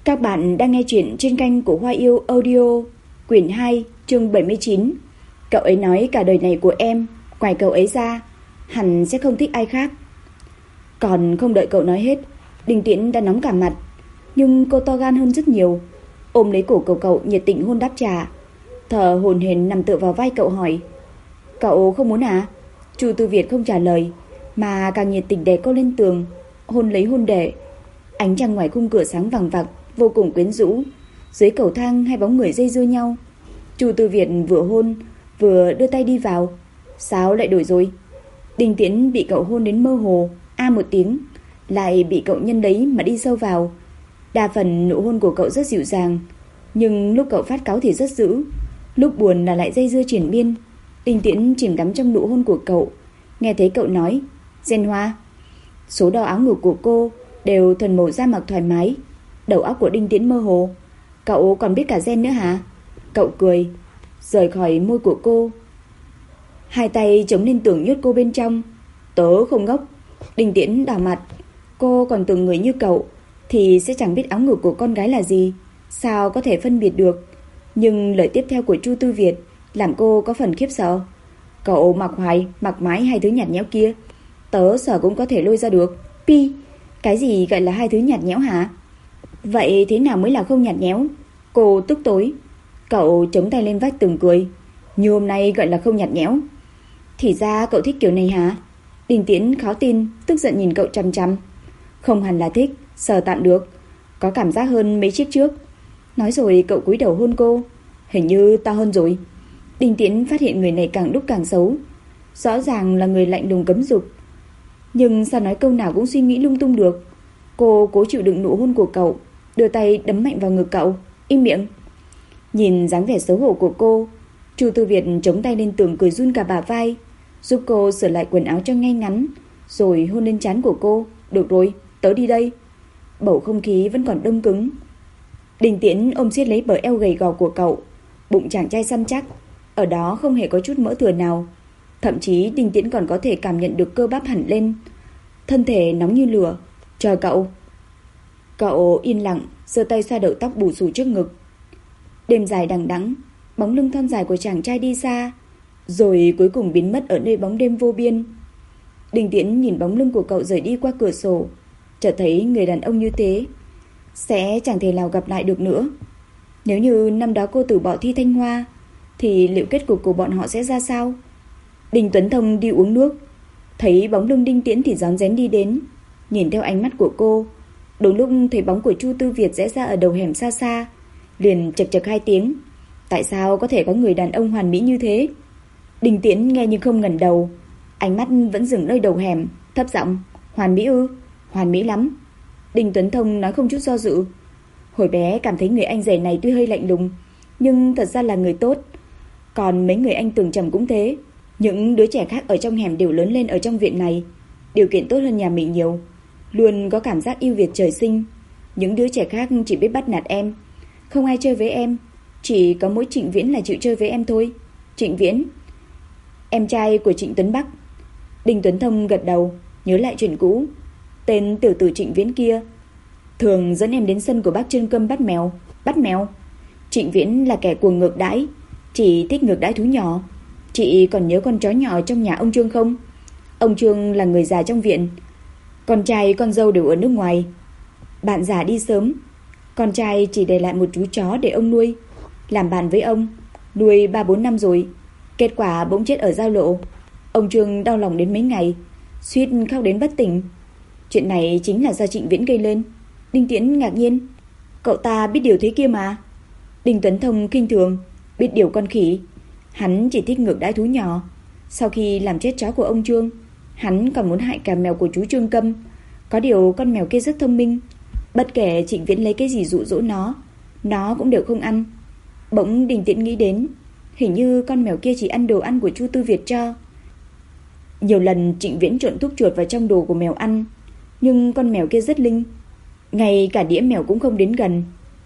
Các bạn đang nghe chuyện trên kênh của Hoa Yêu Audio, quyển 2, chương 79. Cậu ấy nói cả đời này của em, ngoài cậu ấy ra, hẳn sẽ không thích ai khác. Còn không đợi cậu nói hết, Đình Tiễn đã nóng cả mặt. Nhưng cô to gan hơn rất nhiều, ôm lấy cổ cậu nhiệt tình hôn đáp trả. Thở hổn hển nằm tựa vào vai cậu hỏi: "Cậu không muốn à?" Chu Tư Việt không trả lời, mà càng nhiệt tình đè cô lên tường, hôn lấy hôn để. Ánh trăng ngoài khung cửa sáng vằng vặc, vô cùng quyến rũ. Dưới cầu thang hai bóng người dây dưa nhau. Chu Tư Việt vừa hôn vừa đưa tay đi vào. Sao lại đổi rồi? Đình Tiễn bị cậu hôn đến mơ hồ, a một tiếng, lại bị cậu nhân lấy mà đi sâu vào. Đa phần nụ hôn của cậu rất dịu dàng, nhưng lúc cậu phát cáu thì rất dữ, lúc buồn là lại dây dưa triển miên. Đình Tiễn chìm đắm trong nụ hôn của cậu, nghe thấy cậu nói: "Gen Hoa." Số đo áo ngực của cô đều thuần màu da mặc thoải mái. Đầu óc của Đinh Tiễn mơ hồ. "Cậu còn biết cả gen nữa hả?" Cậu cười, rời khỏi môi của cô, hai tay chống lên tường nhốt cô bên trong. "Tớ không ngốc." Đinh Tiễn đỏ mặt. Cô còn tưởng người như cậu thì sẽ chẳng biết áo ngực của con gái là gì, sao có thể phân biệt được. Nhưng lời tiếp theo của Chu Tư Việt làm cô có phần khiếp sợ. "Cậu mặc hoài mặc mái hai thứ nhạt nhẽo kia, tớ sợ cũng có thể lôi ra được." "Pi, cái gì gọi là hai thứ nhạt nhẽo hả?" "Vậy thế nào mới là không nhạt nhẽo?" Cô tức tối. Cậu chống tay lên vách tường cười: "Như hôm nay gọi là không nhạt nhẽo." "Thì ra cậu thích kiểu này hả?" Đình Tiễn khó tin, tức giận nhìn cậu chằm chằm. "Không hẳn là thích, sờ tạm được, có cảm giác hơn mấy chiếc trước." Nói rồi cậu cúi đầu hôn cô. "Hình như to hơn rồi." Đình Tiễn phát hiện người này càng lúc càng xấu. Rõ ràng là người lạnh lùng cấm dục, nhưng sao nói câu nào cũng suy nghĩ lung tung được. Cô cố chịu đựng nụ hôn của cậu, đưa tay đấm mạnh vào ngực cậu. "Im miệng." Nhìn dáng vẻ xấu hổ của cô, Chu Tư Việt chống tay lên tường cười run cả bả vai, giúp cô sửa lại quần áo cho ngay ngắn, rồi hôn lên trán của cô. "Được rồi, tớ đi đây." Bầu không khí vẫn còn đông cứng. Đình Tiễn ôm siết lấy bờ eo gầy gò của cậu. Bụng chàng trai săn chắc, ở đó không hề có chút mỡ thừa nào. Thậm chí Đình Tiễn còn có thể cảm nhận được cơ bắp hẳn lên, thân thể nóng như lửa. "Chờ cậu." Cậu yên lặng, giơ tay xoa đầu tóc bù xù trước ngực. Đêm dài đằng đẵng, bóng lưng thon dài của chàng trai đi xa, rồi cuối cùng biến mất ở nơi bóng đêm vô biên. Đình Tiễn nhìn bóng lưng của cậu rời đi qua cửa sổ, chợt thấy người đàn ông như thế sẽ chẳng thể nào gặp lại được nữa. Nếu như năm đó cô từ bỏ Thi Thanh Hoa, thì liệu kết cục của bọn họ sẽ ra sao? Đinh Tuấn Thông đi uống nước, thấy bóng lưng Đinh Tiễn thì rón rén đi đến, nhìn theo ánh mắt của cô. Đúng lúc thấy bóng của Chu Tư Việt rẽ ra ở đầu hẻm xa xa, liền chậc chậc hai tiếng. Tại sao có thể có người đàn ông hoàn mỹ như thế? Đinh Tiễn nghe nhưng không ngẩng đầu, ánh mắt vẫn dừng nơi đầu hẻm, thấp giọng: "Hoàn mỹ ư?" "Hoàn mỹ lắm." Đinh Tuấn Thông nói không chút do dự. Hồi bé cảm thấy người anh rể này tuy hơi lạnh lùng, nhưng thật ra là người tốt. Còn mấy người anh Tường Trầm cũng thế. Những đứa trẻ khác ở trong hẻm đều lớn lên ở trong viện này, điều kiện tốt hơn nhà mình nhiều, luôn có cảm giác yêu Việt trời sinh. Những đứa trẻ khác chỉ biết bắt nạt em, không ai chơi với em, chỉ có mỗi Trịnh Viễn là chịu chơi với em thôi." "Trịnh Viễn?" "Em trai của Trịnh Tuấn Bắc." Đinh Tuấn Thông gật đầu, nhớ lại chuyện cũ. Tên tiểu tử Trịnh Viễn kia thường dẫn em đến sân của bác Trương Câm bắt mèo. "Bắt mèo?" "Trịnh Viễn là kẻ cuồng ngược đãi, chỉ thích ngược đãi thú nhỏ. Chị còn nhớ con chó nhỏ trong nhà ông Trương không? Ông Trương là người già trong viện, con trai con dâu đều ở nước ngoài. Bạn già đi sớm, con trai chỉ để lại một chú chó để ông nuôi. Làm bạn với ông, nuôi 3-4 năm rồi, kết quả bỗng chết ở giao lộ. Ông Trương đau lòng đến mấy ngày, suýt khóc đến bất tỉnh. Chuyện này chính là do Trịnh Viễn gây lên." Đinh Tiễn ngạc nhiên: "Cậu ta biết điều thế kia mà." Đinh Tuấn Thông kinh thường: "Biết điều con khỉ, hắn chỉ thích ngược đãi thú nhỏ. Sau khi làm chết chó của ông Trương, hắn còn muốn hại cả mèo của chú Trương Câm. Có điều con mèo kia rất thông minh, bất kể Trịnh Viễn lấy cái gì dụ dỗ nó cũng đều không ăn." Bỗng Đình Tiễn nghĩ đến, hình như con mèo kia chỉ ăn đồ ăn của Chu Tư Việt cho. Nhiều lần Trịnh Viễn trộn thuốc chuột vào trong đồ của mèo ăn, nhưng con mèo kia rất linh, ngay cả đĩa mèo cũng không đến gần,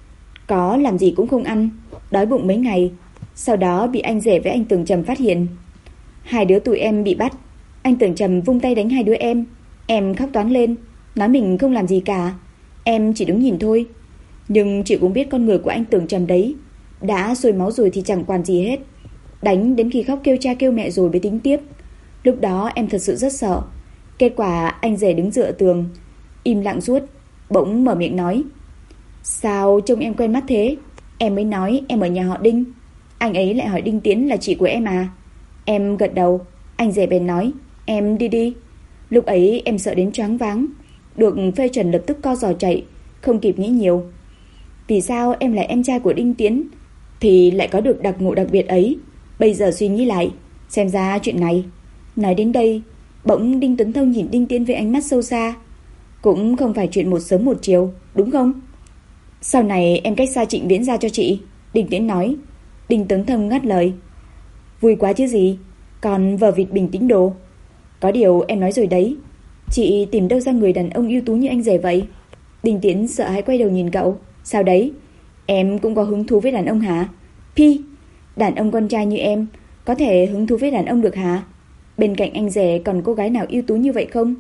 có làm gì cũng không ăn, đói bụng mấy ngày. Sau đó bị anh rể với anh Tường Trầm phát hiện, hai đứa tụi em bị bắt. Anh Tường Trầm vung tay đánh hai đứa em khóc toáng lên, nói mình không làm gì cả, em chỉ đứng nhìn thôi. Nhưng chị cũng biết con người của anh Tưởng Trầm đấy. Đã sôi máu rồi thì chẳng quản gì hết. Đánh đến khi khóc kêu cha kêu mẹ rồi mới tính tiếp. Lúc đó em thật sự rất sợ. Kết quả anh rể đứng dựa tường, im lặng suốt, bỗng mở miệng nói: Sao trông em quen mắt thế? Em mới nói em ở nhà họ Đinh. Anh ấy lại hỏi Đinh Tiến là chị của em à? Em gật đầu. Anh rể bèn nói: Em đi đi. Lúc ấy em sợ đến choáng váng, được phê chuẩn lập tức co giò chạy, không kịp nghĩ nhiều. Vì sao em là em trai của Đinh Tiến thì lại có được đặc ngộ đặc biệt ấy? Bây giờ suy nghĩ lại, xem ra chuyện này. Nói đến đây, bỗng Đinh Tuấn Thông nhìn Đinh Tiến với ánh mắt sâu xa. Cũng không phải chuyện một sớm một chiều, đúng không? Sau này em cách xa Trịnh Viễn ra cho chị, Đinh Tiến nói. Đinh Tuấn Thông ngắt lời: Vui quá chứ gì, còn vờ vịt bình tĩnh đồ. Có điều em nói rồi đấy, chị tìm đâu ra người đàn ông ưu tú như anh rể vậy? Đinh Tiến sợ hãi quay đầu nhìn cậu. Sao đấy, em cũng có hứng thú với đàn ông hả? Pi, đàn ông con trai như em có thể hứng thú với đàn ông được hả? Bên cạnh anh rể còn cô gái nào ưu tú như vậy không?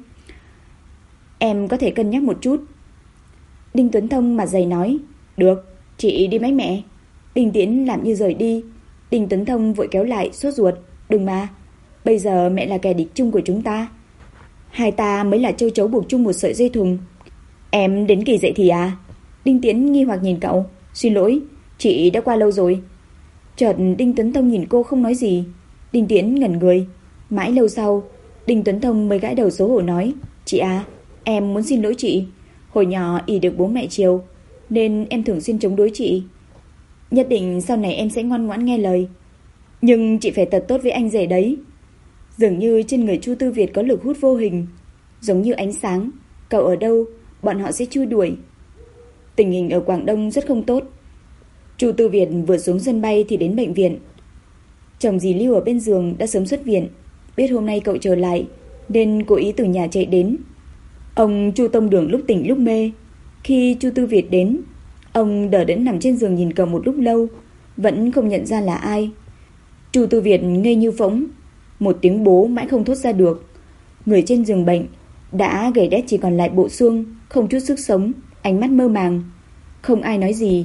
Em có thể cân nhắc một chút. Đinh Tuấn Thông mặt dày nói: Được, chị đi mấy mẹ. Đinh Tiến làm như rời đi. Đinh Tuấn Thông vội kéo lại, sốt ruột: Đừng mà, bây giờ mẹ là kẻ địch chung của chúng ta. Hai ta mới là châu chấu buộc chung một sợi dây thừng. Em đến kỳ dậy thì à? Đinh Tiến nghi hoặc nhìn cậu. Xin lỗi, chị đã qua lâu rồi. Chợt Đinh Tuấn Thông nhìn cô không nói gì. Đinh Tiến ngẩn người. Mãi lâu sau, Đinh Tuấn Thông mới gãi đầu xấu hổ nói: Chị à, em muốn xin lỗi chị. Hồi nhỏ ỷ được bố mẹ chiều nên em thường xuyên chống đối chị. Nhất định sau này em sẽ ngoan ngoãn nghe lời. Nhưng chị phải thật tốt với anh rể đấy. Dường như trên người Chu Tư Việt có lực hút vô hình, giống như ánh sáng. Cậu ở đâu, bọn họ sẽ chui đuổi. Tình hình ở Quảng Đông rất không tốt. Chu Tư Việt vừa xuống sân bay thì đến bệnh viện. Chồng dì Lưu ở bên giường đã sớm xuất viện. Biết hôm nay cậu trở lại nên cố ý từ nhà chạy đến. Ông Chu Tông Đường lúc tỉnh lúc mê. Khi Chu Tư Việt đến, ông đờ đẫn nằm trên giường nhìn cậu một lúc lâu, vẫn không nhận ra là ai. Chu Tư Việt ngây như phỗng, một tiếng bố mãi không thốt ra được. Người trên giường bệnh đã gầy đét chỉ còn lại bộ xương, không chút sức sống, ánh mắt mơ màng. Không ai nói gì.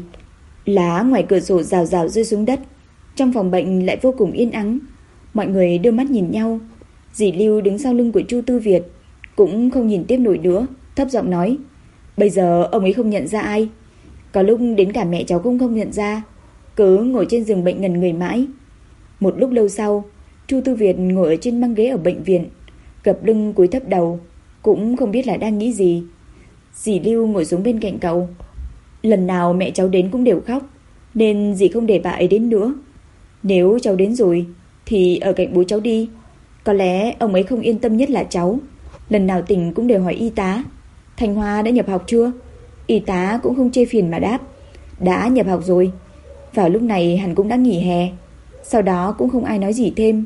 Lá ngoài cửa sổ rào rào rơi xuống đất. Trong phòng bệnh lại vô cùng yên ắng. Mọi người đưa mắt nhìn nhau. Dì Lưu đứng sau lưng của Chu Tư Việt cũng không nhìn tiếp nổi nữa, thấp giọng nói: Bây giờ ông ấy không nhận ra ai. Có lúc đến cả mẹ cháu cũng không nhận ra, cứ ngồi trên giường bệnh ngẩn người mãi. Một lúc lâu sau, Chu Tư Việt ngồi ở trên băng ghế ở bệnh viện, gập lưng cúi thấp đầu, cũng không biết là đang nghĩ gì. Dì Lưu ngồi xuống bên cạnh cậu. Lần nào mẹ cháu đến cũng đều khóc, nên dì không để bà ấy đến nữa. Nếu cháu đến rồi thì ở cạnh bố cháu đi. Có lẽ ông ấy không yên tâm nhất là cháu. Lần nào tỉnh cũng đều hỏi y tá: Thanh Hoa đã nhập học chưa? Y tá cũng không chê phiền mà đáp: Đã nhập học rồi. Vào lúc này hẳn cũng đã nghỉ hè. Sau đó cũng không ai nói gì thêm.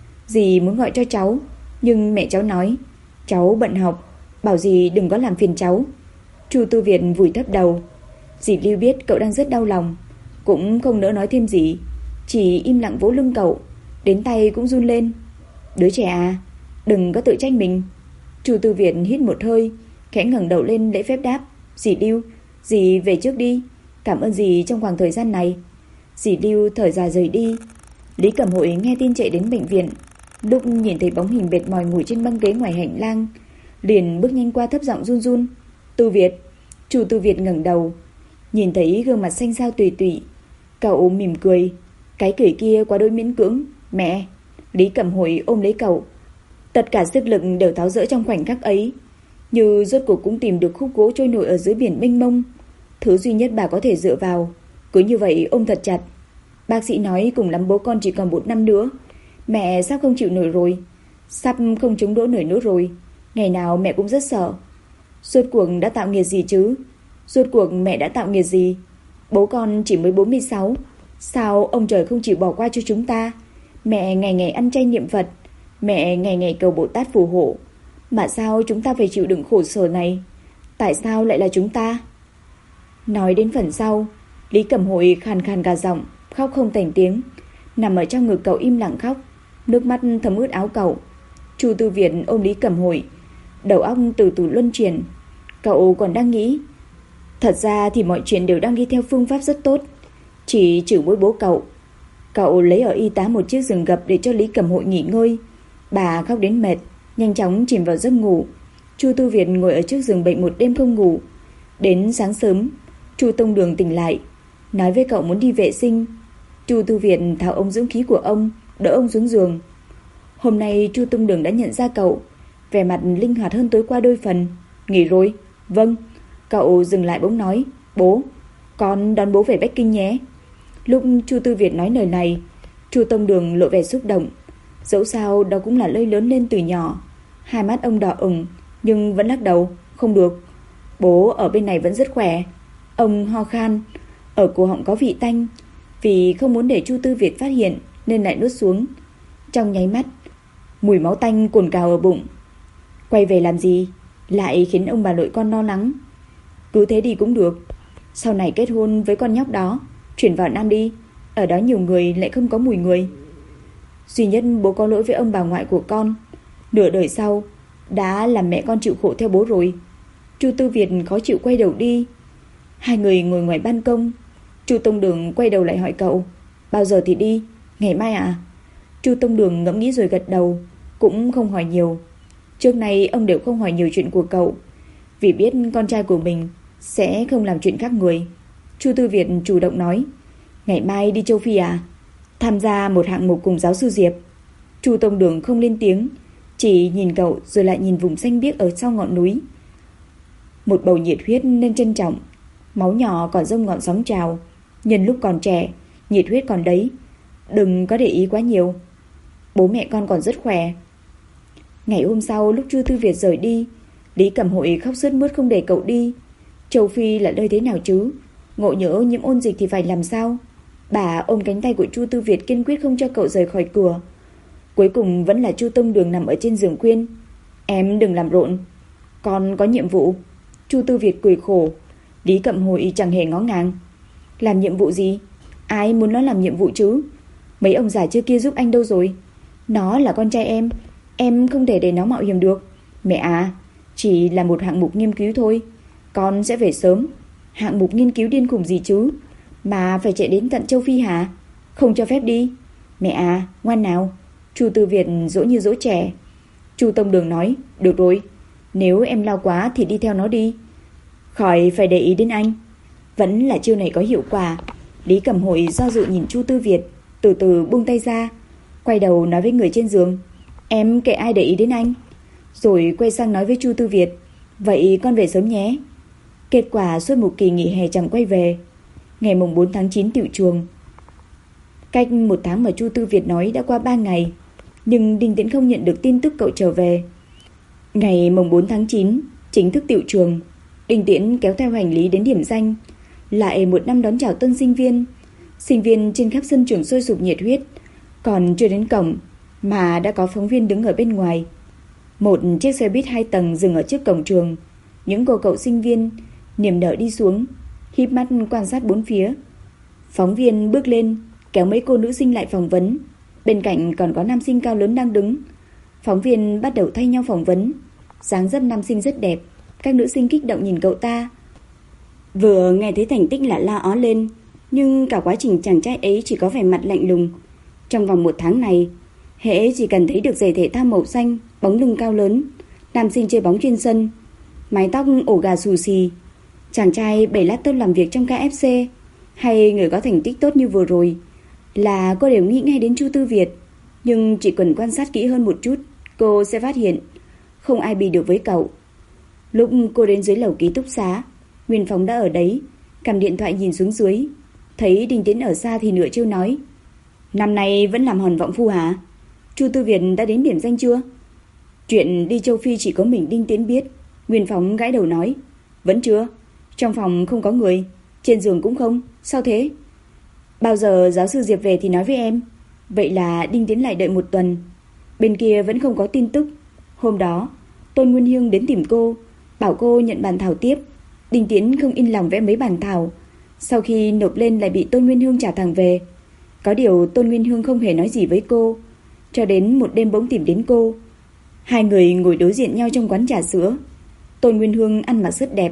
Dì muốn gọi cho cháu, nhưng mẹ cháu nói cháu bận học, bảo dì đừng có làm phiền cháu. Chu Tư Việt vùi thấp đầu. Dì Lưu biết cậu đang rất đau lòng, cũng không nỡ nói thêm gì, chỉ im lặng vỗ lưng cậu, đến tay cũng run lên. Đứa trẻ à, đừng có tự trách mình. Chu Tư Việt hít một hơi, khẽ ngẩng đầu lên lễ phép đáp: Dì Lưu, dì về trước đi. Cảm ơn dì trong khoảng thời gian này. Dì Lưu thở dài rời đi. Lý Cẩm Hội nghe tin chạy đến bệnh viện. Lúc nhìn thấy bóng hình mệt mỏi ngồi trên băng ghế ngoài hành lang, liền bước nhanh qua thấp giọng run run: Tư Việt. Chu Tư Việt ngẩng đầu, nhìn thấy gương mặt xanh xao tùy tụy. Cậu mỉm cười, cái cười kia quá đỗi miễn cưỡng. Mẹ. Lý Cẩm Hội ôm lấy cậu. Tất cả sức lực đều tháo dỡ trong khoảnh khắc ấy, như rốt cuộc cũng tìm được khúc gỗ trôi nổi ở dưới biển mênh mông, thứ duy nhất bà có thể dựa vào. Cứ như vậy ôm thật chặt. Bác sĩ nói cùng lắm bố con chỉ còn 1 năm nữa. Mẹ sắp không chịu nổi rồi, sắp không chống đỡ nổi nữa rồi. Ngày nào mẹ cũng rất sợ. Rốt cuộc đã tạo nghiệp gì chứ? Rốt cuộc mẹ đã tạo nghiệp gì? Bố con chỉ mới 46. Sao ông trời không chịu bỏ qua cho chúng ta? Mẹ ngày ngày ăn chay niệm Phật, mẹ ngày ngày cầu Bồ Tát phù hộ. Mà sao chúng ta phải chịu đựng khổ sở này? Tại sao lại là chúng ta? Nói đến phần sau, Lý Cẩm Hội khàn khàn cả giọng, khóc không thành tiếng, nằm ở trong ngực cậu im lặng khóc, nước mắt thấm ướt áo cậu. Chu Tư Việt ôm Lý Cẩm Hội, đầu óc từ từ luân chuyển. Cậu còn đang nghĩ Thật ra thì mọi chuyện đều đang đi theo phương pháp rất tốt, chỉ trừ mỗi bố cậu. Cậu lấy ở y tá một chiếc giường gập để cho Lý Cẩm Hội nghỉ ngơi. Bà khóc đến mệt, nhanh chóng chìm vào giấc ngủ. Chu Tư Việt ngồi ở trước giường bệnh một đêm không ngủ. Đến sáng sớm, Chu Tông Đường tỉnh lại, nói với cậu muốn đi vệ sinh. Chu Tư Việt tháo ống dưỡng khí của ông, đỡ ông xuống giường. Hôm nay Chu Tông Đường đã nhận ra cậu, vẻ mặt linh hoạt hơn tối qua đôi phần. Nghỉ rồi? Vâng. Cậu dừng lại bỗng nói, bố, con đón bố về Bắc Kinh nhé. Lúc Chu Tư Việt nói lời này, Chu Tông Đường lộ vẻ xúc động. Dẫu sao đó cũng là nơi lớn lên từ nhỏ. Hai mắt ông đỏ ửng nhưng vẫn lắc đầu, không được. Bố ở bên này vẫn rất khỏe. Ông ho khan, ở cổ họng có vị tanh. Vì không muốn để Chu Tư Việt phát hiện nên lại nuốt xuống. Trong nháy mắt, mùi máu tanh cồn cào ở bụng. Quay về làm gì? Lại khiến ông bà nội con lo lắng. Cứ thế đi cũng được. Sau này kết hôn với con nhóc đó, chuyển vào Nam đi. Ở đó nhiều người lại không có mùi người. Duy nhất bố có lỗi với ông bà ngoại của con. Nửa đời sau đã làm mẹ con chịu khổ theo bố rồi. Chu Tư Việt khó chịu quay đầu đi. Hai người ngồi ngoài ban công. Chu Tông Đường quay đầu lại hỏi cậu, bao giờ thì đi? Ngày mai à? Chu Tông Đường ngẫm nghĩ rồi gật đầu, cũng không hỏi nhiều. Trước nay ông đều không hỏi nhiều chuyện của cậu, vì biết con trai của mình sẽ không làm chuyện khác người. Chu Tư Việt chủ động nói, ngày mai đi châu Phi à? Tham gia một hạng mục cùng giáo sư Diệp. Chu Tông Đường không lên tiếng, chỉ nhìn cậu rồi lại nhìn vùng xanh biếc ở sau ngọn núi. Một bầu nhiệt huyết nên trân trọng. Máu nhỏ còn dâng ngọn sóng trào. Nhân lúc còn trẻ, nhiệt huyết còn đấy, đừng có để ý quá nhiều. Bố mẹ con còn rất khỏe. Ngày hôm sau lúc Chu Tư Việt rời đi, Lý Cẩm Hội khóc sướt mướt không để cậu đi. Châu Phi là nơi thế nào chứ? Ngộ nhỡ nhiễm ôn dịch thì phải làm sao? Bà ôm cánh tay của Chu Tư Việt kiên quyết không cho cậu rời khỏi cửa. Cuối cùng vẫn là Chu Tông Đường nằm ở trên giường khuyên, em đừng làm rộn, con có nhiệm vụ. Chu Tư Việt cười khổ. Lý Cẩm Hội chẳng hề ngó ngàng. Làm nhiệm vụ gì? Ai muốn nó làm nhiệm vụ chứ? Mấy ông già trước kia giúp anh đâu rồi? Nó là con trai em không thể để nó mạo hiểm được. Mẹ à, chỉ là một hạng mục nghiên cứu thôi, con sẽ về sớm. Hạng mục nghiên cứu điên khùng gì chứ, mà phải chạy đến tận châu Phi hả? Không cho phép đi. Mẹ à, ngoan nào. Chu Tư Việt dỗ như dỗ trẻ. Chu Tông Đường nói, được rồi, nếu em lao quá thì đi theo nó đi, khỏi phải để ý đến anh. Vẫn là chiêu này có hiệu quả. Lý Cẩm Hội do dự nhìn Chu Tư Việt, từ từ buông tay ra, quay đầu nói với người trên giường, em kệ ai để ý đến anh. Rồi quay sang nói với Chu Tư Việt, vậy con về sớm nhé. Kết quả suốt một kỳ nghỉ hè chẳng quay về. Ngày mùng 4 tháng 9 tựu trường. Cách một tháng mà Chu Tư Việt nói đã qua 3 ngày, nhưng Đinh Tiễn không nhận được tin tức cậu trở về. Ngày mùng 4 tháng 9 chính thức tựu trường. Đinh Tiễn kéo theo hành lý đến điểm danh. Lại một năm đón chào tân sinh viên. Sinh viên trên khắp sân trường sôi sục nhiệt huyết. Còn chưa đến cổng mà đã có phóng viên đứng ở bên ngoài. Một chiếc xe buýt 2 tầng dừng ở trước cổng trường. Những cô cậu sinh viên niềm nở đi xuống, híp mắt quan sát bốn phía. Phóng viên bước lên, kéo mấy cô nữ sinh lại phỏng vấn. Bên cạnh còn có nam sinh cao lớn đang đứng. Phóng viên bắt đầu thay nhau phỏng vấn. Dáng dấp nam sinh rất đẹp. Các nữ sinh kích động nhìn cậu ta. Vừa nghe thấy thành tích là la ó lên, nhưng cả quá trình chàng trai ấy chỉ có vẻ mặt lạnh lùng. Trong vòng 1 tháng này, hễ chỉ cần thấy được giày thể thao màu xanh, bóng lưng cao lớn, nam sinh chơi bóng trên sân, mái tóc ổ gà xù xì, chàng trai 7 lát tốt làm việc trong KFC, hay người có thành tích tốt như vừa rồi, là cô đều nghĩ ngay đến Chu Tư Việt. Nhưng chỉ cần quan sát kỹ hơn một chút, cô sẽ phát hiện không ai bị được với cậu. Lúc cô đến dưới lầu ký túc xá, Nguyên Phóng đã ở đấy, cầm điện thoại nhìn xuống dưới, thấy Đinh Tiễn ở xa thì nửa trêu nói, năm nay vẫn làm hòn vọng phu hả? Chu Tư Việt đã đến điểm danh chưa? Chuyện đi châu Phi chỉ có mình Đinh Tiễn biết. Nguyên Phóng gãi đầu nói, vẫn chưa. Trong phòng không có người, trên giường cũng không. Sao thế? Bao giờ giáo sư Diệp về thì nói với em. Vậy là Đinh Tiễn lại đợi 1 tuần. Bên kia vẫn không có tin tức. Hôm đó Tôn Nguyên Hương đến tìm cô, bảo cô nhận bản thảo tiếp. Đinh Tiễn không yên lòng vẽ mấy bản thảo, sau khi nộp lên lại bị Tôn Nguyên Hương trả thẳng về. Có điều Tôn Nguyên Hương không hề nói gì với cô, cho đến một đêm bỗng tìm đến cô. Hai người ngồi đối diện nhau trong quán trà sữa. Tôn Nguyên Hương ăn mặc rất đẹp,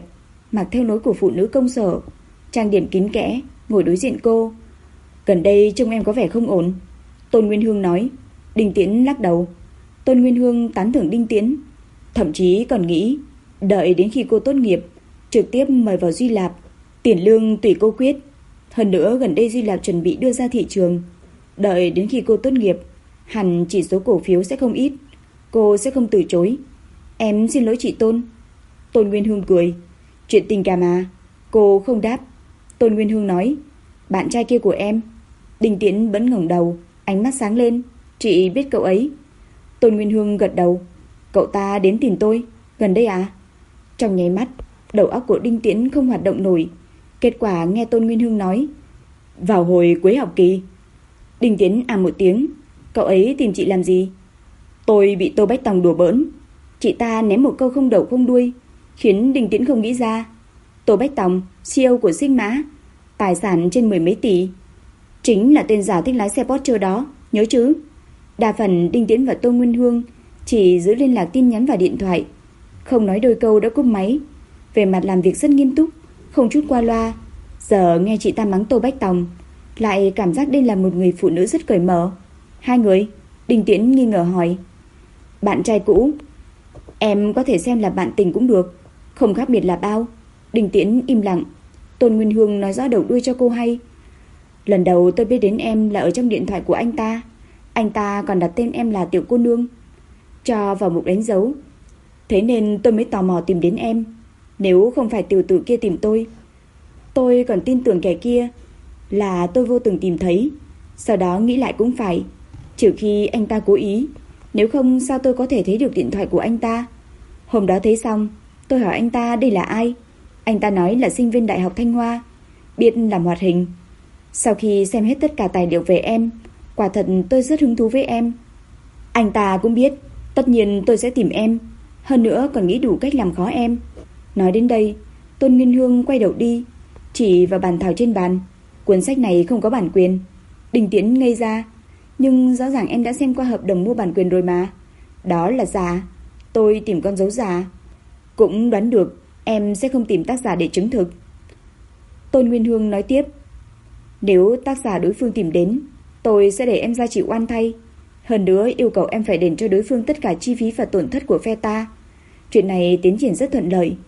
mặc theo lối của phụ nữ công sở, trang điểm kín kẽ, ngồi đối diện cô. Gần đây trông em có vẻ không ổn, Tôn Nguyên Hương nói. Đinh Tiễn lắc đầu. Tôn Nguyên Hương tán thưởng Đinh Tiễn, thậm chí còn nghĩ đợi đến khi cô tốt nghiệp trực tiếp mời vào Duy Lạp, tiền lương tùy cô quyết. Hơn nữa gần đây Duy Lạp chuẩn bị đưa ra thị trường, đợi đến khi cô tốt nghiệp hẳn chỉ số cổ phiếu sẽ không ít, cô sẽ không từ chối. Em xin lỗi chị Tôn. Tôn Nguyên Hương cười. Chuyện tình cảm à? Cô không đáp. Tôn Nguyên Hương nói, bạn trai kia của em. Đinh Tiễn bỗng ngẩng đầu, ánh mắt sáng lên. Chị biết cậu ấy? Tôn Nguyên Hương gật đầu. Cậu ta đến tìm tôi gần đây à? Trong nháy mắt, đầu óc của Đinh Tiễn không hoạt động nổi. Kết quả nghe Tôn Nguyên Hương nói, vào hồi cuối học kỳ. Đinh Tiễn một tiếng. Cậu ấy tìm chị làm gì? Tôi bị Tô Bách Tòng đùa bỡn. Chị ta ném một câu không đầu không đuôi, khiến Đinh Tiễn không nghĩ ra. Tô Bách Tòng, CEO của Sinh Mã, tài sản trên 10 mấy tỷ, chính là tên giả thích lái xe Porsche đó, nhớ chứ? Đa phần Đinh Tiễn và Tô Nguyên Hương chỉ giữ liên lạc tin nhắn và điện thoại, không nói đôi câu đã cúp máy. Về mặt làm việc rất nghiêm túc, không chút qua loa. Giờ nghe chị ta mắng Tô Bách Tòng, lại cảm giác đây là một người phụ nữ rất cởi mở. Hai người? Đinh Tiễn nghi ngờ hỏi. Bạn trai cũ. Em có thể xem là bạn tình cũng được, không khác biệt là bao. Đinh Tiễn im lặng. Tôn Nguyên Hương nói rõ đầu đuôi cho cô hay. Lần đầu tôi biết đến em là ở trong điện thoại của anh ta. Anh ta còn đặt tên em là Tiểu cô nương, cho vào mục đánh dấu. Thế nên tôi mới tò mò tìm đến em. Nếu không phải tiểu tử kia tìm tôi còn tin tưởng kẻ kia là tôi vô tình tìm thấy. Sau đó nghĩ lại cũng phải, trừ khi anh ta cố ý, nếu không sao tôi có thể thấy được điện thoại của anh ta. Hôm đó thấy xong, tôi hỏi anh ta đây là ai. Anh ta nói là sinh viên Đại học Thanh Hoa, biết làm hoạt hình. Sau khi xem hết tất cả tài liệu về em, quả thật tôi rất hứng thú với em. Anh ta cũng biết, tất nhiên tôi sẽ tìm em, hơn nữa còn nghĩ đủ cách làm khó em. Nói đến đây, Tôn Nguyên Hương quay đầu đi, chỉ vào bản thảo trên bàn. Cuốn sách này không có bản quyền. Đinh Tiễn ngây ra. Nhưng rõ ràng em đã xem qua hợp đồng mua bản quyền rồi mà. Đó là giả. Tôi tìm con dấu giả. Cũng đoán được em sẽ không tìm tác giả để chứng thực. Tôn Nguyên Hương nói tiếp, nếu tác giả đối phương tìm đến, tôi sẽ để em ra chịu oan thay. Hơn nữa yêu cầu em phải đền cho đối phương tất cả chi phí và tổn thất của phe ta. Chuyện này tiến triển rất thuận lợi.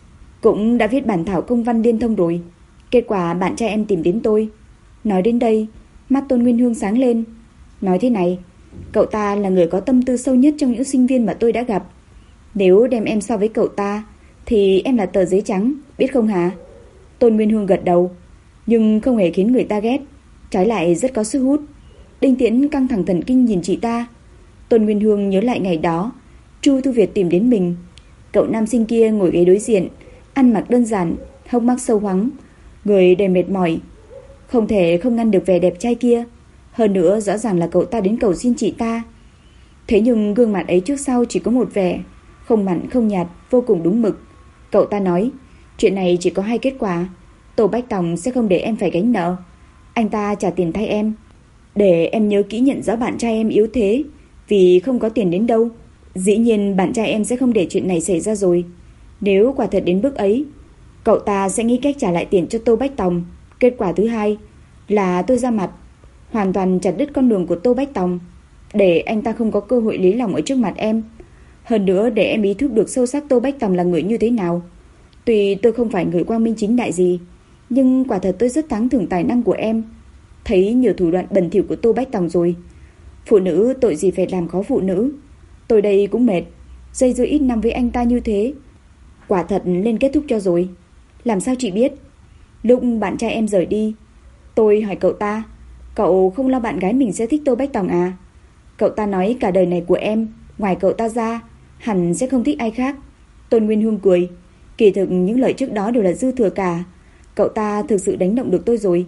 Cũng đã viết bản thảo công văn liên thông rồi. Kết quả bạn trai em tìm đến tôi. Nói đến đây, mắt Tôn Nguyên Hương sáng lên. Nói thế này, cậu ta là người có tâm tư sâu nhất trong những sinh viên mà tôi đã gặp. Nếu đem em so với cậu ta thì em là tờ giấy trắng, biết không hả? Tôn Nguyên Hương gật đầu, nhưng không hề khiến người ta ghét, trái lại rất có sức hút. Đinh Tiễn căng thẳng thần kinh nhìn chị ta. Tôn Nguyên Hương nhớ lại ngày đó Chu Thu Việt tìm đến mình. Cậu nam sinh kia ngồi ghế đối diện, ăn mặc đơn giản, hốc mắt sâu hoắm, người đầy mệt mỏi. Không thể không ngăn được vẻ đẹp trai kia. Hơn nữa rõ ràng là cậu ta đến cầu xin chị ta. Thế nhưng gương mặt ấy trước sau chỉ có một vẻ, không mặn không nhạt, vô cùng đúng mực. Cậu ta nói, chuyện này chỉ có hai kết quả. Tô Bách Tòng sẽ không để em phải gánh nợ, anh ta trả tiền thay em. Để em nhớ kỹ nhận rõ bạn trai em yếu thế vì không có tiền đến đâu. Dĩ nhiên bạn trai em sẽ không để chuyện này xảy ra rồi. Nếu quả thật đến bước ấy, cậu ta sẽ nghĩ cách trả lại tiền cho Tô Bách Tòng. Kết quả thứ hai là tôi ra mặt, hoàn toàn chặt đứt con đường của Tô Bách Tòng, để anh ta không có cơ hội lấy lòng ở trước mặt em. Hơn nữa để em ý thức được sâu sắc Tô Bách Tòng là người như thế nào. Tuy tôi không phải người quang minh chính đại gì, nhưng quả thật tôi rất tán thưởng tài năng của em. Thấy nhiều thủ đoạn bẩn thỉu của Tô Bách Tòng rồi. Phụ nữ tội gì phải làm khó phụ nữ. Tôi đây cũng mệt, dây dưa ít năm với anh ta như thế, quả thật nên kết thúc cho rồi. Làm sao chị biết? Lúc bạn trai em rời đi, tôi hỏi cậu ta, cậu không lo bạn gái mình sẽ thích Tô Bách Tòng à? Cậu ta nói cả đời này của em, ngoài cậu ta ra, hẳn sẽ không thích ai khác. Tôn Nguyên Hương cười. Kỳ thực những lời trước đó đều là dư thừa cả. Cậu ta thực sự đánh động được tôi rồi.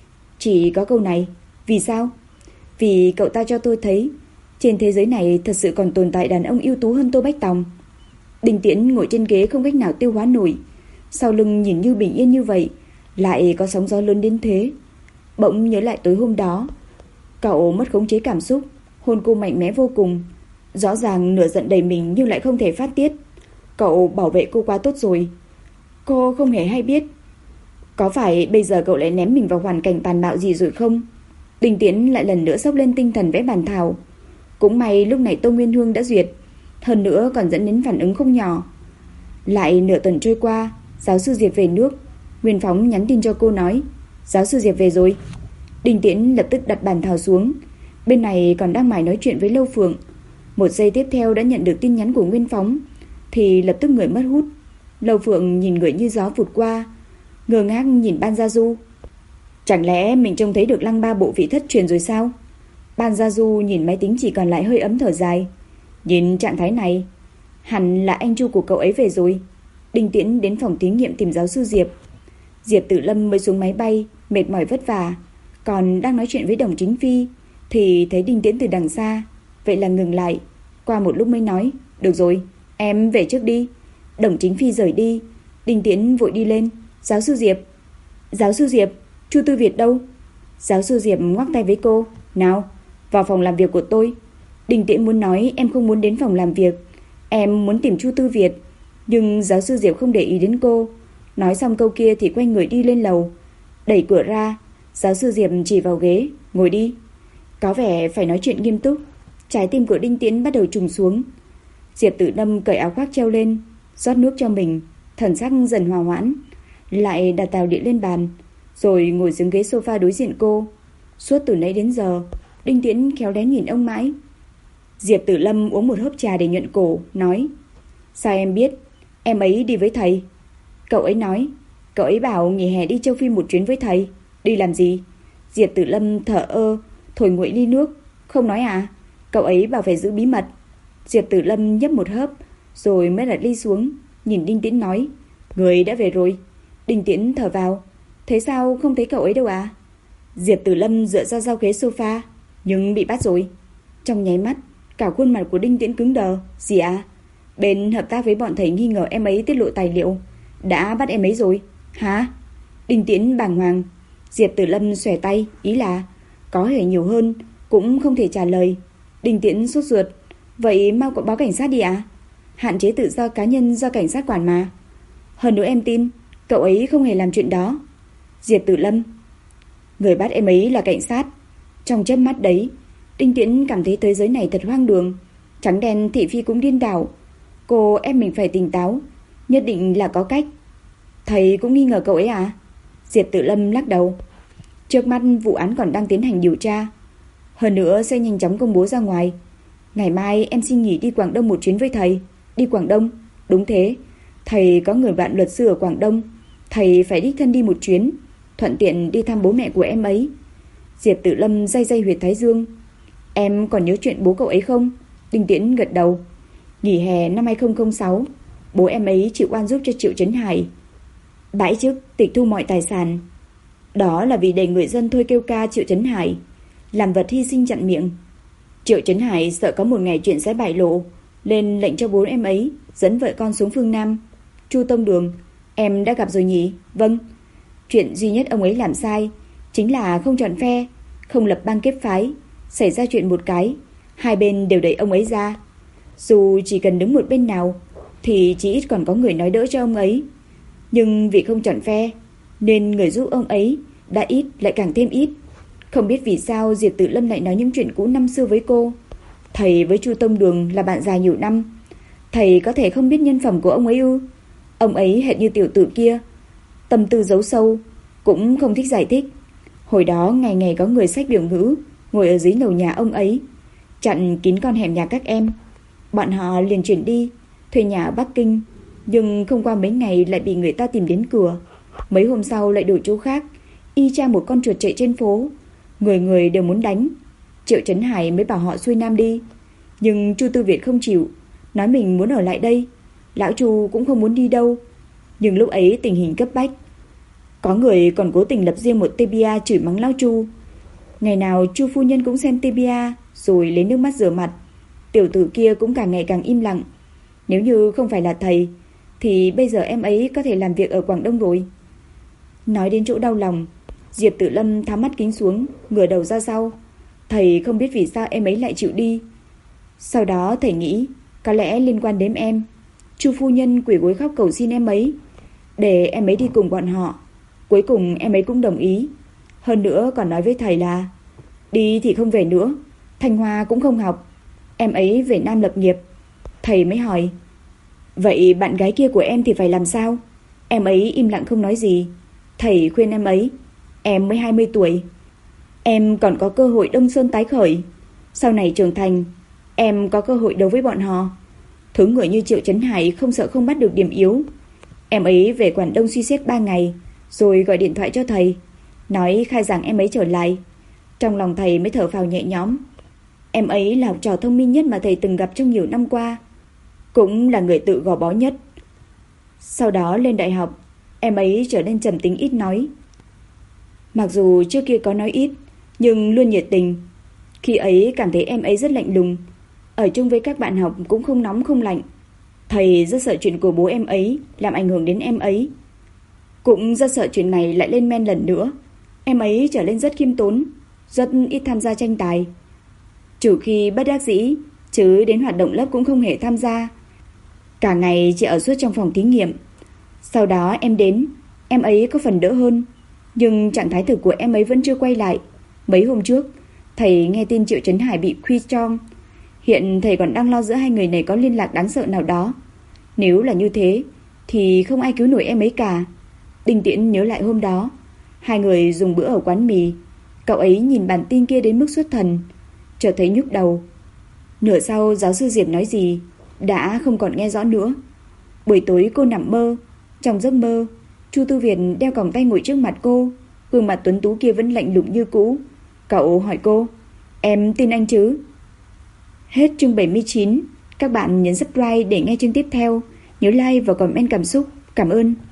Chỉ có câu này. Vì sao? Vì cậu ta cho tôi thấy trên thế giới này thật sự còn tồn tại đàn ông ưu tú hơn Tô Bách Tòng. Đinh Tiễn ngồi trên ghế không cách nào tiêu hóa nổi. Sau lưng nhìn như bình yên như vậy, lại có sóng gió lớn đến thế. Bỗng nhớ lại tối hôm đó, cậu mất khống chế cảm xúc, hôn cô mạnh mẽ vô cùng. Rõ ràng nửa giận đầy mình nhưng lại không thể phát tiết. Cậu bảo vệ cô quá tốt rồi. Cô không hề hay biết. Có phải bây giờ cậu lại ném mình vào hoàn cảnh tàn bạo gì rồi không? Đinh Tiễn lại lần nữa xốc lên tinh thần vẽ bản thảo. Cũng may lúc này Tô Nguyên Hương đã duyệt, hơn nữa còn dẫn đến phản ứng không nhỏ. Lại nửa tuần trôi qua, giáo sư Diệp về nước. Nguyên Phóng nhắn tin cho cô nói, giáo sư Diệp về rồi. Đinh Tiễn lập tức đặt bản thảo xuống. Bên này còn đang mải nói chuyện với Lâu Phượng. Một giây tiếp theo đã nhận được tin nhắn của Nguyên Phóng, thì lập tức người mất hút. Lâu Phượng nhìn người như gió vụt qua, ngơ ngác nhìn Ban Gia Du. Chẳng lẽ mình trông thấy được lăng ba bộ vị thất truyền rồi sao? Ban Gia Du nhìn máy tính chỉ còn lại hơi ấm thở dài. Nhìn trạng thái này, hẳn là anh Chu của cậu ấy về rồi. Đinh Tiễn đến phòng thí nghiệm tìm giáo sư Diệp. Diệp Tử Lâm mới xuống máy bay, mệt mỏi vất vả, còn đang nói chuyện với Đồng Chính Phi thì thấy Đinh Tiễn từ đằng xa, vậy là ngừng lại. Qua một lúc mới nói, được rồi, em về trước đi. Đồng Chính Phi rời đi, Đinh Tiễn vội đi lên. Giáo sư Diệp, giáo sư Diệp, Chu Tư Việt đâu? Giáo sư Diệp ngoắc tay với cô, nào, vào phòng làm việc của tôi. Đinh Tiễn muốn nói em không muốn đến phòng làm việc, em muốn tìm Chu Tư Việt, nhưng giáo sư Diệp không để ý đến cô. Nói xong câu kia thì quay người đi lên lầu. Đẩy cửa ra, giáo sư Diệp chỉ vào ghế, ngồi đi. Có vẻ phải nói chuyện nghiêm túc. Trái tim của Đinh Tiễn bắt đầu trùng xuống. Diệp Tử Lâm cởi áo khoác treo lên, rót nước cho mình, thần sắc dần hòa hoãn, lại đặt tàu điện lên bàn, rồi ngồi xuống ghế sofa đối diện cô. Suốt từ nãy đến giờ, Đinh Tiễn khéo léo nhìn ông mãi. Diệp Tử Lâm uống một hớp trà để nhuận cổ, nói, sao em biết? Em ấy đi với thầy. Cậu ấy nói, cậu ấy bảo nghỉ hè đi châu Phi một chuyến với thầy. Đi làm gì? Diệp Tử Lâm thở ơ, thổi nguội ly nước. Không nói à? Cậu ấy bảo phải giữ bí mật. Diệp Tử Lâm nhấp một hớp, rồi mới đặt ly xuống, nhìn Đinh Tiễn nói, người đã về rồi. Đinh Tiễn thở vào, thế sao không thấy cậu ấy đâu à? Diệp Tử Lâm dựa ra sau ghế sofa, nhưng bị bắt rồi. Trong nháy mắt, cả khuôn mặt của Đinh Tiễn cứng đờ. Gì à? Bên hợp tác với bọn thầy nghi ngờ em ấy tiết lộ tài liệu, đã bắt em ấy rồi. Hả? Đinh Tiễn bàng hoàng. Diệp Tử Lâm xòe tay, ý là có thể nhiều hơn, cũng không thể trả lời. Đinh Tiễn sốt ruột, vậy mau cậu báo cảnh sát đi à? Hạn chế tự do cá nhân do cảnh sát quản mà. Hơn nữa em tin cậu ấy không hề làm chuyện đó. Diệp Tử Lâm, người bắt em ấy là cảnh sát. Trong chớp mắt đấy, Đinh Tiễn cảm thấy thế giới này thật hoang đường. Trắng đen thị phi cũng điên đảo. Cô ép mình phải tỉnh táo, nhất định là có cách. Thầy cũng nghi ngờ cậu ấy à? Diệp Tử Lâm lắc đầu. Trước mắt vụ án còn đang tiến hành điều tra, hơn nữa sẽ nhanh chóng công bố ra ngoài. Ngày mai em xin nghỉ đi Quảng Đông một chuyến với thầy. Đi Quảng Đông? Đúng thế, thầy có người bạn luật sư ở Quảng Đông, thầy phải đích thân đi một chuyến, thuận tiện đi thăm bố mẹ của em ấy. Diệp Tử Lâm day day huyệt thái dương. Em còn nhớ chuyện bố cậu ấy không? Đinh Tiễn gật đầu. Nghỉ hè năm 2006, bố em ấy chịu oan giúp cho Triệu Chấn Hải, bãi chức, tịch thu mọi tài sản. Đó là vì để người dân thôi kêu ca Triệu Chấn Hải làm vật hy sinh chặn miệng. Triệu Chấn Hải sợ có một ngày chuyện sẽ bại lộ, nên lệnh cho bố em ấy dẫn vợ con xuống phương Nam. Chu Tông Đường, em đã gặp rồi nhỉ? Vâng. Chuyện duy nhất ông ấy làm sai chính là không chọn phe, không lập bang kết phái. Xảy ra chuyện một cái, hai bên đều đẩy ông ấy ra. Dù chỉ cần đứng một bên nào thì chỉ ít còn có người nói đỡ cho ông ấy. Nhưng vì không chọn phe nên người giúp ông ấy đã ít lại càng thêm ít. Không biết vì sao Diệp Tử Lâm lại nói những chuyện cũ năm xưa với cô. Thầy với Chu Tông Đường là bạn già nhiều năm, thầy có thể không biết nhân phẩm của ông ấy ư? Ông ấy hệt như tiểu tử kia, tâm tư giấu sâu, cũng không thích giải thích. Hồi đó ngày ngày có người sách biểu ngữ ngồi ở dưới lầu nhà ông ấy, chặn kín con hẻm nhà các em. Bọn họ liền chuyển đi thuê nhà ở Bắc Kinh, nhưng không qua mấy ngày lại bị người ta tìm đến cửa. Mấy hôm sau lại đổi chỗ khác, y chang một con chuột chạy trên phố, người người đều muốn đánh. Triệu Chấn Hải mới bảo họ xuôi Nam đi, nhưng Chu Tư Việt không chịu, nói mình muốn ở lại đây. Lão Chu cũng không muốn đi đâu, nhưng lúc ấy tình hình cấp bách. Có người còn cố tình lập riêng một tibia chửi mắng Lão Chu. Ngày nào Chu phu nhân cũng xem tibia rồi lấy nước mắt rửa mặt. Tiểu tử kia cũng càng ngày càng im lặng. Nếu như không phải là thầy thì bây giờ em ấy có thể làm việc ở Quảng Đông rồi. Nói đến chỗ đau lòng, Diệp Tử Lâm tháo mắt kính xuống, ngửa đầu ra sau. Thầy không biết vì sao em ấy lại chịu đi. Sau đó thầy nghĩ có lẽ liên quan đến em. Chu phu nhân quỳ gối khóc cầu xin em ấy. để em ấy đi cùng bọn họ. Cuối cùng em ấy cũng đồng ý. Hơn nữa còn nói với thầy là đi thì không về nữa, Thanh Hoa cũng không học, em ấy về Nam lập nghiệp. Thầy mới hỏi, vậy bạn gái kia của em thì phải làm sao? Em ấy im lặng không nói gì. Thầy khuyên em ấy, em mới 20 tuổi, em còn có cơ hội Đông Sơn tái khởi. Sau này trưởng thành, em có cơ hội đấu với bọn họ. Thứ người như Triệu Chấn Hải không sợ không bắt được điểm yếu. Em ấy về Quảng Đông suy xét 3 ngày, rồi gọi điện thoại cho thầy, nói khai giảng em ấy trở lại. Trong lòng thầy mới thở phào nhẹ nhõm. Em ấy là học trò thông minh nhất mà thầy từng gặp trong nhiều năm qua, cũng là người tự gò bó nhất. Sau đó lên đại học, em ấy trở nên trầm tính ít nói. Mặc dù trước kia có nói ít, nhưng luôn nhiệt tình. Khi ấy cảm thấy em ấy rất lạnh lùng, ở chung với các bạn học cũng không nóng không lạnh. Thầy rất sợ chuyện của bố em ấy làm ảnh hưởng đến em ấy, cũng rất sợ chuyện này lại lên men lần nữa. Em ấy trở nên rất khiêm tốn, rất ít tham gia tranh tài, trừ khi bất đắc dĩ, chứ đến hoạt động lớp cũng không hề tham gia. Cả ngày chỉ ở suốt trong phòng thí nghiệm. Sau đó em đến, em ấy có phần đỡ hơn, nhưng trạng thái thực của em ấy vẫn chưa quay lại. Mấy hôm trước, thầy nghe tin Triệu Chấn Hải bị Quy Trong. Hiện thầy còn đang lo giữa hai người này có liên lạc đáng sợ nào đó. Nếu là như thế thì không ai cứu nổi em ấy cả. Đinh Tiễn nhớ lại hôm đó, hai người dùng bữa ở quán mì. Cậu ấy nhìn bản tin kia đến mức xuất thần, chợt thấy nhức đầu. Nửa sau giáo sư Diệp nói gì đã không còn nghe rõ nữa. Buổi tối cô nằm mơ. Trong giấc mơ, Chu Tư Việt đeo còng tay ngồi trước mặt cô, gương mặt tuấn tú kia vẫn lạnh lùng như cũ. Cậu hỏi cô, em tin anh chứ? Hết chương 79. Các bạn nhấn subscribe để nghe chương tiếp theo. Nhớ like và comment cảm xúc. Cảm ơn.